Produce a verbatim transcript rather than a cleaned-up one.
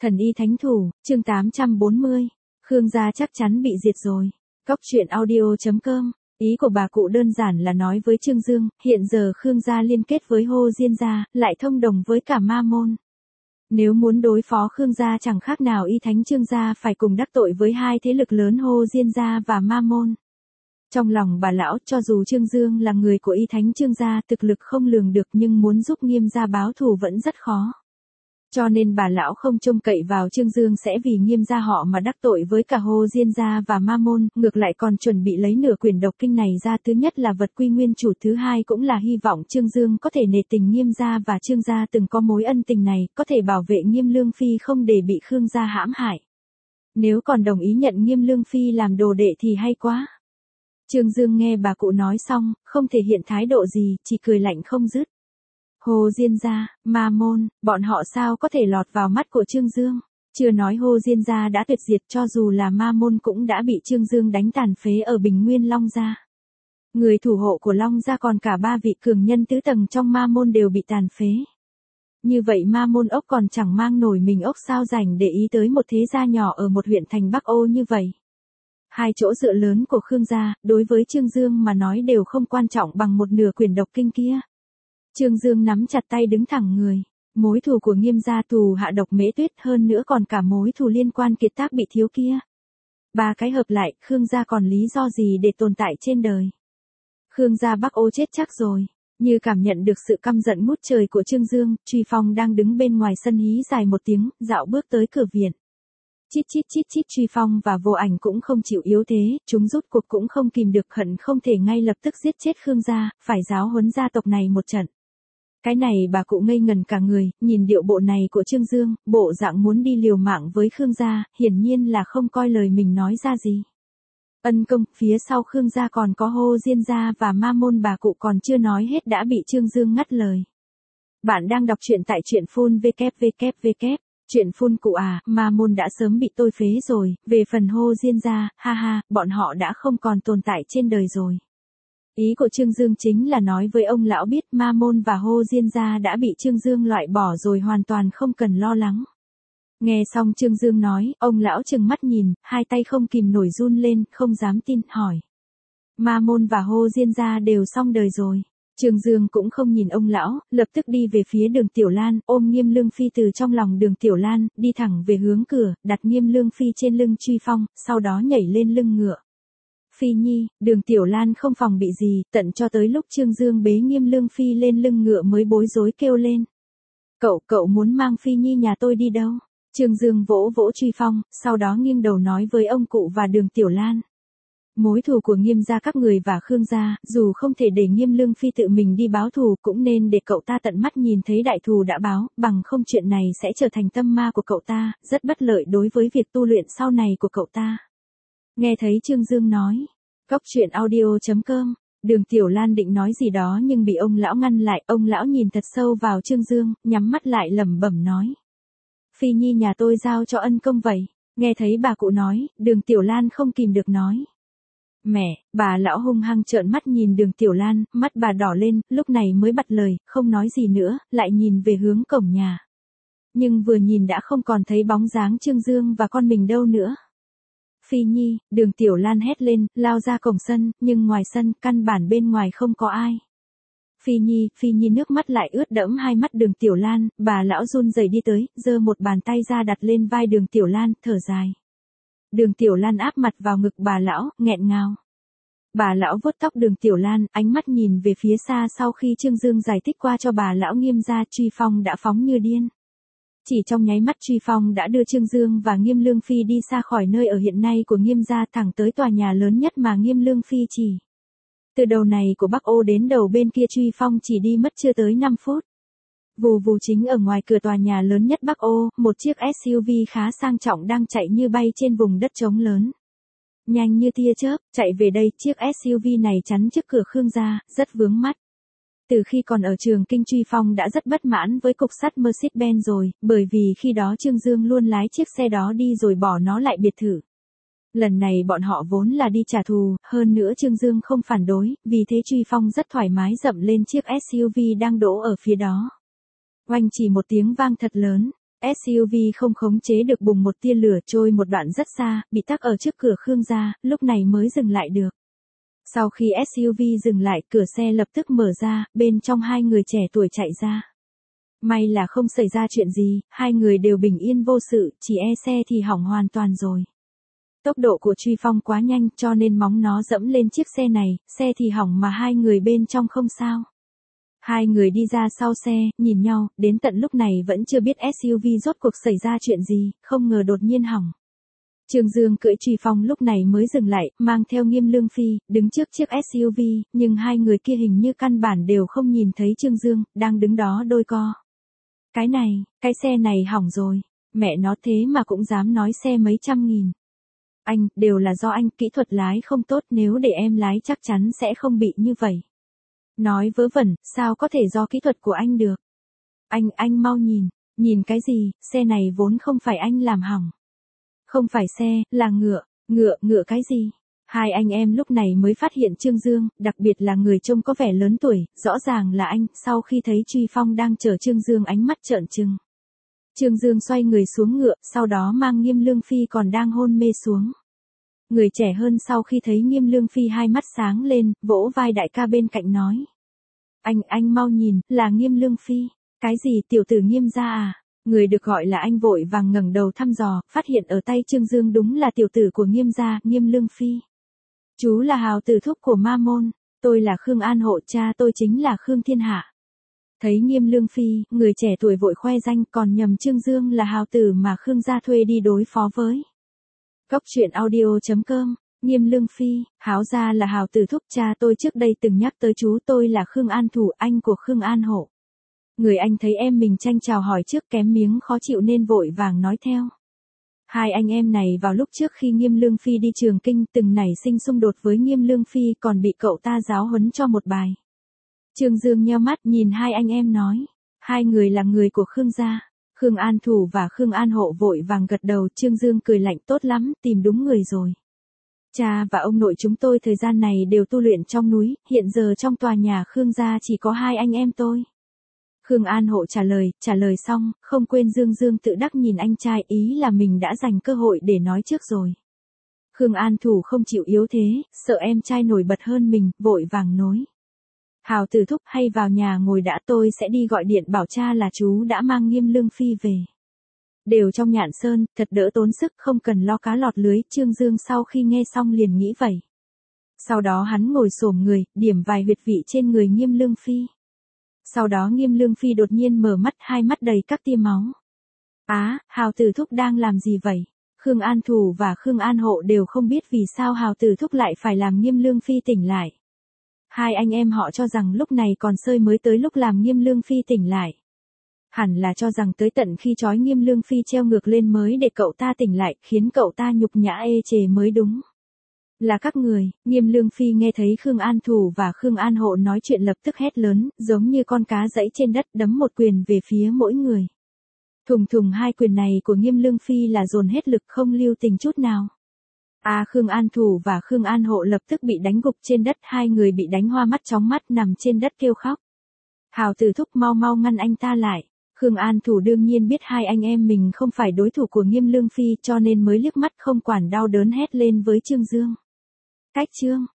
Thần y thánh thủ, chương tám trăm bốn mươi. Khương gia chắc chắn bị diệt rồi. Cóc truyện audio chấm com. Ý của bà cụ đơn giản là nói với Trương Dương, hiện giờ Khương gia liên kết với Hồ Diên gia, lại thông đồng với cả Ma môn. Nếu muốn đối phó Khương gia chẳng khác nào y thánh Trương gia phải cùng đắc tội với hai thế lực lớn Hồ Diên gia và Ma môn. Trong lòng bà lão, cho dù Trương Dương là người của y thánh Trương gia, thực lực không lường được nhưng muốn giúp Nghiêm gia báo thù vẫn rất khó. Cho nên bà lão không trông cậy vào Trương Dương sẽ vì Nghiêm gia họ mà đắc tội với cả Hồ Diên gia và Ma môn, ngược lại còn chuẩn bị lấy nửa quyển độc kinh này ra, thứ nhất là vật quy nguyên chủ, thứ hai cũng là hy vọng Trương Dương có thể nể tình Nghiêm gia và Trương gia từng có mối ân tình này, có thể bảo vệ Nghiêm Lương Phi không để bị Khương gia hãm hại. Nếu còn đồng ý nhận Nghiêm Lương Phi làm đồ đệ thì hay quá. Trương Dương nghe bà cụ nói xong, không thể hiện thái độ gì, chỉ cười lạnh không dứt. Hồ Diên gia, Ma môn, bọn họ sao có thể lọt vào mắt của Trương Dương? Chưa nói Hồ Diên gia đã tuyệt diệt, cho dù là Ma môn cũng đã bị Trương Dương đánh tàn phế ở Bình Nguyên Long gia. Người thủ hộ của Long gia còn cả ba vị cường nhân tứ tầng trong Ma môn đều bị tàn phế. Như vậy Ma môn ốc còn chẳng mang nổi mình ốc sao rảnh để ý tới một thế gia nhỏ ở một huyện thành Bắc Ô như vậy. Hai chỗ dựa lớn của Khương gia, đối với Trương Dương mà nói đều không quan trọng bằng một nửa quyển độc kinh kia. Trương Dương nắm chặt tay đứng thẳng người. Mối thù của Nghiêm gia tù hạ độc Mễ Tuyết, hơn nữa còn cả mối thù liên quan kiệt tác bị thiếu kia. Ba cái hợp lại, Khương gia còn lý do gì để tồn tại trên đời? Khương gia Bắc Ô chết chắc rồi. Như cảm nhận được sự căm giận ngút trời của Trương Dương, Truy Phong đang đứng bên ngoài sân hí dài một tiếng, dạo bước tới cửa viện. Chít chít chít chít. Truy Phong và Vô Ảnh cũng không chịu yếu thế, chúng rút cuộc cũng không kìm được, hận không thể ngay lập tức giết chết Khương gia, phải giáo huấn gia tộc này một trận. Cái này bà cụ ngây ngần cả người, nhìn điệu bộ này của Trương Dương, bộ dạng muốn đi liều mạng với Khương gia, hiển nhiên là không coi lời mình nói ra gì. Ân công, phía sau Khương gia còn có Hồ Diên gia và Ma môn, bà cụ còn chưa nói hết đã bị Trương Dương ngắt lời. Bạn đang đọc truyện tại truyện phun www. Chuyện phun cụ à, Ma môn đã sớm bị tôi phế rồi, về phần Hồ Diên gia, ha ha, bọn họ đã không còn tồn tại trên đời rồi. Ý của Trương Dương chính là nói với ông lão biết Ma môn và Hồ Diên gia đã bị Trương Dương loại bỏ rồi, hoàn toàn không cần lo lắng. Nghe xong Trương Dương nói, ông lão trừng mắt nhìn, hai tay không kìm nổi run lên, không dám tin, hỏi. Ma môn và Hồ Diên gia đều xong đời rồi. Trương Dương cũng không nhìn ông lão, lập tức đi về phía Đường Tiểu Lan, ôm Nghiêm Lương Phi từ trong lòng Đường Tiểu Lan, đi thẳng về hướng cửa, đặt Nghiêm Lương Phi trên lưng Truy Phong, sau đó nhảy lên lưng ngựa. Phi Nhi, Đường Tiểu Lan không phòng bị gì, tận cho tới lúc Trương Dương bế Nghiêm Lương Phi lên lưng ngựa mới bối rối kêu lên. Cậu, cậu muốn mang Phi Nhi nhà tôi đi đâu? Trương Dương vỗ vỗ Truy Phong, sau đó nghiêng đầu nói với ông cụ và Đường Tiểu Lan. Mối thù của Nghiêm gia các người và Khương gia, dù không thể để Nghiêm Lương Phi tự mình đi báo thù, cũng nên để cậu ta tận mắt nhìn thấy đại thù đã báo, bằng không chuyện này sẽ trở thành tâm ma của cậu ta, rất bất lợi đối với việc tu luyện sau này của cậu ta. Nghe thấy Trương Dương nói, cóc truyện audio chấm com, Đường Tiểu Lan định nói gì đó nhưng bị ông lão ngăn lại, ông lão nhìn thật sâu vào Trương Dương, nhắm mắt lại lẩm bẩm nói. Phi Nhi nhà tôi giao cho ân công vậy. Nghe thấy bà cụ nói, Đường Tiểu Lan không kìm được nói. Mẹ, bà lão hung hăng trợn mắt nhìn Đường Tiểu Lan, mắt bà đỏ lên, lúc này mới bật lời, không nói gì nữa, lại nhìn về hướng cổng nhà. Nhưng vừa nhìn đã không còn thấy bóng dáng Trương Dương và con mình đâu nữa. Phi Nhi, Đường Tiểu Lan hét lên, lao ra cổng sân, nhưng ngoài sân, căn bản bên ngoài không có ai. Phi Nhi, Phi Nhi, nước mắt lại ướt đẫm hai mắt Đường Tiểu Lan, bà lão run rẩy đi tới, giơ một bàn tay ra đặt lên vai Đường Tiểu Lan, thở dài. Đường Tiểu Lan áp mặt vào ngực bà lão, nghẹn ngào. Bà lão vuốt tóc Đường Tiểu Lan, ánh mắt nhìn về phía xa. Sau khi Trương Dương giải thích qua cho bà lão Nghiêm gia, Truy Phong đã phóng như điên. Chỉ trong nháy mắt Truy Phong đã đưa Trương Dương và Nghiêm Lương Phi đi xa khỏi nơi ở hiện nay của Nghiêm gia, thẳng tới tòa nhà lớn nhất mà Nghiêm Lương Phi chỉ. Từ đầu này của Bắc Ô đến đầu bên kia Truy Phong chỉ đi mất chưa tới năm phút. Vù vù, chính ở ngoài cửa tòa nhà lớn nhất Bắc Ô, một chiếc ét u vê khá sang trọng đang chạy như bay trên vùng đất trống lớn. Nhanh như tia chớp, chạy về đây, chiếc ét u vê này chắn trước cửa Khương gia, rất vướng mắt. Từ khi còn ở Trường Kinh, Truy Phong đã rất bất mãn với cục sắt Mercedes-Benz rồi, bởi vì khi đó Trương Dương luôn lái chiếc xe đó đi rồi bỏ nó lại biệt thự. Lần này bọn họ vốn là đi trả thù, hơn nữa Trương Dương không phản đối, vì thế Truy Phong rất thoải mái dậm lên chiếc ét u vê đang đỗ ở phía đó. Oanh, chỉ một tiếng vang thật lớn, ét u vê không khống chế được bùng một tia lửa trôi một đoạn rất xa, bị tắc ở trước cửa Khương gia, lúc này mới dừng lại được. Sau khi ét u vê dừng lại, cửa xe lập tức mở ra, bên trong hai người trẻ tuổi chạy ra. May là không xảy ra chuyện gì, hai người đều bình yên vô sự, chỉ e xe thì hỏng hoàn toàn rồi. Tốc độ của Truy Phong quá nhanh cho nên móng nó dẫm lên chiếc xe này, xe thì hỏng mà hai người bên trong không sao. Hai người đi ra sau xe, nhìn nhau, đến tận lúc này vẫn chưa biết ét u vê rốt cuộc xảy ra chuyện gì, không ngờ đột nhiên hỏng. Trương Dương cưỡi Truy Phong lúc này mới dừng lại, mang theo Nghiêm Lương Phi, đứng trước chiếc ét u vê, nhưng hai người kia hình như căn bản đều không nhìn thấy Trương Dương, đang đứng đó đôi co. Cái này, cái xe này hỏng rồi, mẹ nó thế mà cũng dám nói xe mấy trăm nghìn. Anh, đều là do anh, kỹ thuật lái không tốt, nếu để em lái chắc chắn sẽ không bị như vậy. Nói vớ vẩn, sao có thể do kỹ thuật của anh được? Anh, anh mau nhìn, nhìn cái gì, xe này vốn không phải anh làm hỏng. Không phải xe, là ngựa, ngựa, ngựa cái gì? Hai anh em lúc này mới phát hiện Trương Dương, đặc biệt là người trông có vẻ lớn tuổi, rõ ràng là anh, sau khi thấy Truy Phong đang chở Trương Dương ánh mắt trợn trừng. Trương Dương xoay người xuống ngựa, sau đó mang Nghiêm Lương Phi còn đang hôn mê xuống. Người trẻ hơn sau khi thấy Nghiêm Lương Phi hai mắt sáng lên, vỗ vai đại ca bên cạnh nói. Anh, anh mau nhìn, là Nghiêm Lương Phi. Cái gì, tiểu tử Nghiêm gia à? Người được gọi là anh vội vàng ngẩng đầu thăm dò, phát hiện ở tay Trương Dương đúng là tiểu tử của Nghiêm gia, Nghiêm Lương Phi. Chú là hào tử thúc của Ma Môn, tôi là Khương An Hộ, cha tôi chính là Khương Thiên Hạ. Thấy Nghiêm Lương Phi, người trẻ tuổi vội khoe danh, còn nhầm Trương Dương là hào tử mà Khương gia thuê đi đối phó với. Góc truyện audio chấm com, Nghiêm Lương Phi, háo gia là hào tử thúc, cha tôi trước đây từng nhắc tới chú tôi là Khương An Thủ, anh của Khương An Hộ. Người anh thấy em mình tranh chào hỏi trước kém miếng khó chịu nên vội vàng nói theo. Hai anh em này vào lúc trước khi Nghiêm Lương Phi đi Trường Kinh từng nảy sinh xung đột với Nghiêm Lương Phi còn bị cậu ta giáo huấn cho một bài. Trương Dương nheo mắt nhìn hai anh em nói, hai người là người của Khương gia. Khương An Thủ và Khương An Hộ vội vàng gật đầu, Trương Dương cười lạnh, tốt lắm, tìm đúng người rồi. Cha và ông nội chúng tôi thời gian này đều tu luyện trong núi, hiện giờ trong tòa nhà Khương gia chỉ có hai anh em tôi. Khương An Hộ trả lời, trả lời xong, không quên Dương Dương tự đắc nhìn anh trai, ý là mình đã dành cơ hội để nói trước rồi. Khương An Thủ không chịu yếu thế, sợ em trai nổi bật hơn mình, vội vàng nối. Hào tử thúc, hay vào nhà ngồi đã, tôi sẽ đi gọi điện bảo cha là chú đã mang Nghiêm Lương Phi về. Đều trong Nhạn Sơn, thật đỡ tốn sức, không cần lo cá lọt lưới, Trương Dương sau khi nghe xong liền nghĩ vậy. Sau đó hắn ngồi xổm người, điểm vài huyệt vị trên người Nghiêm Lương Phi. Sau đó Nghiêm Lương Phi đột nhiên mở mắt, hai mắt đầy các tia máu. Á, à, hào tử thúc đang làm gì vậy? Khương An Thủ và Khương An Hộ đều không biết vì sao hào tử thúc lại phải làm Nghiêm Lương Phi tỉnh lại. Hai anh em họ cho rằng lúc này còn sơi mới tới lúc làm Nghiêm Lương Phi tỉnh lại. Hẳn là cho rằng tới tận khi trói Nghiêm Lương Phi treo ngược lên mới để cậu ta tỉnh lại, khiến cậu ta nhục nhã ê chề mới đúng. Là các người. Nghiêm Lương Phi nghe thấy Khương An Thủ và Khương An Hộ nói chuyện lập tức hét lớn, giống như con cá giãy trên đất, đấm một quyền về phía mỗi người. Thùng thùng hai quyền này của Nghiêm Lương Phi là dồn hết lực không lưu tình chút nào. À, Khương An Thủ và Khương An Hộ lập tức bị đánh gục trên đất, hai người bị đánh hoa mắt chóng mắt nằm trên đất kêu khóc. Hào tử thúc, mau mau ngăn anh ta lại. Khương An Thủ đương nhiên biết hai anh em mình không phải đối thủ của Nghiêm Lương Phi cho nên mới liếc mắt không quản đau đớn hét lên với Trương Dương. Cách Trương,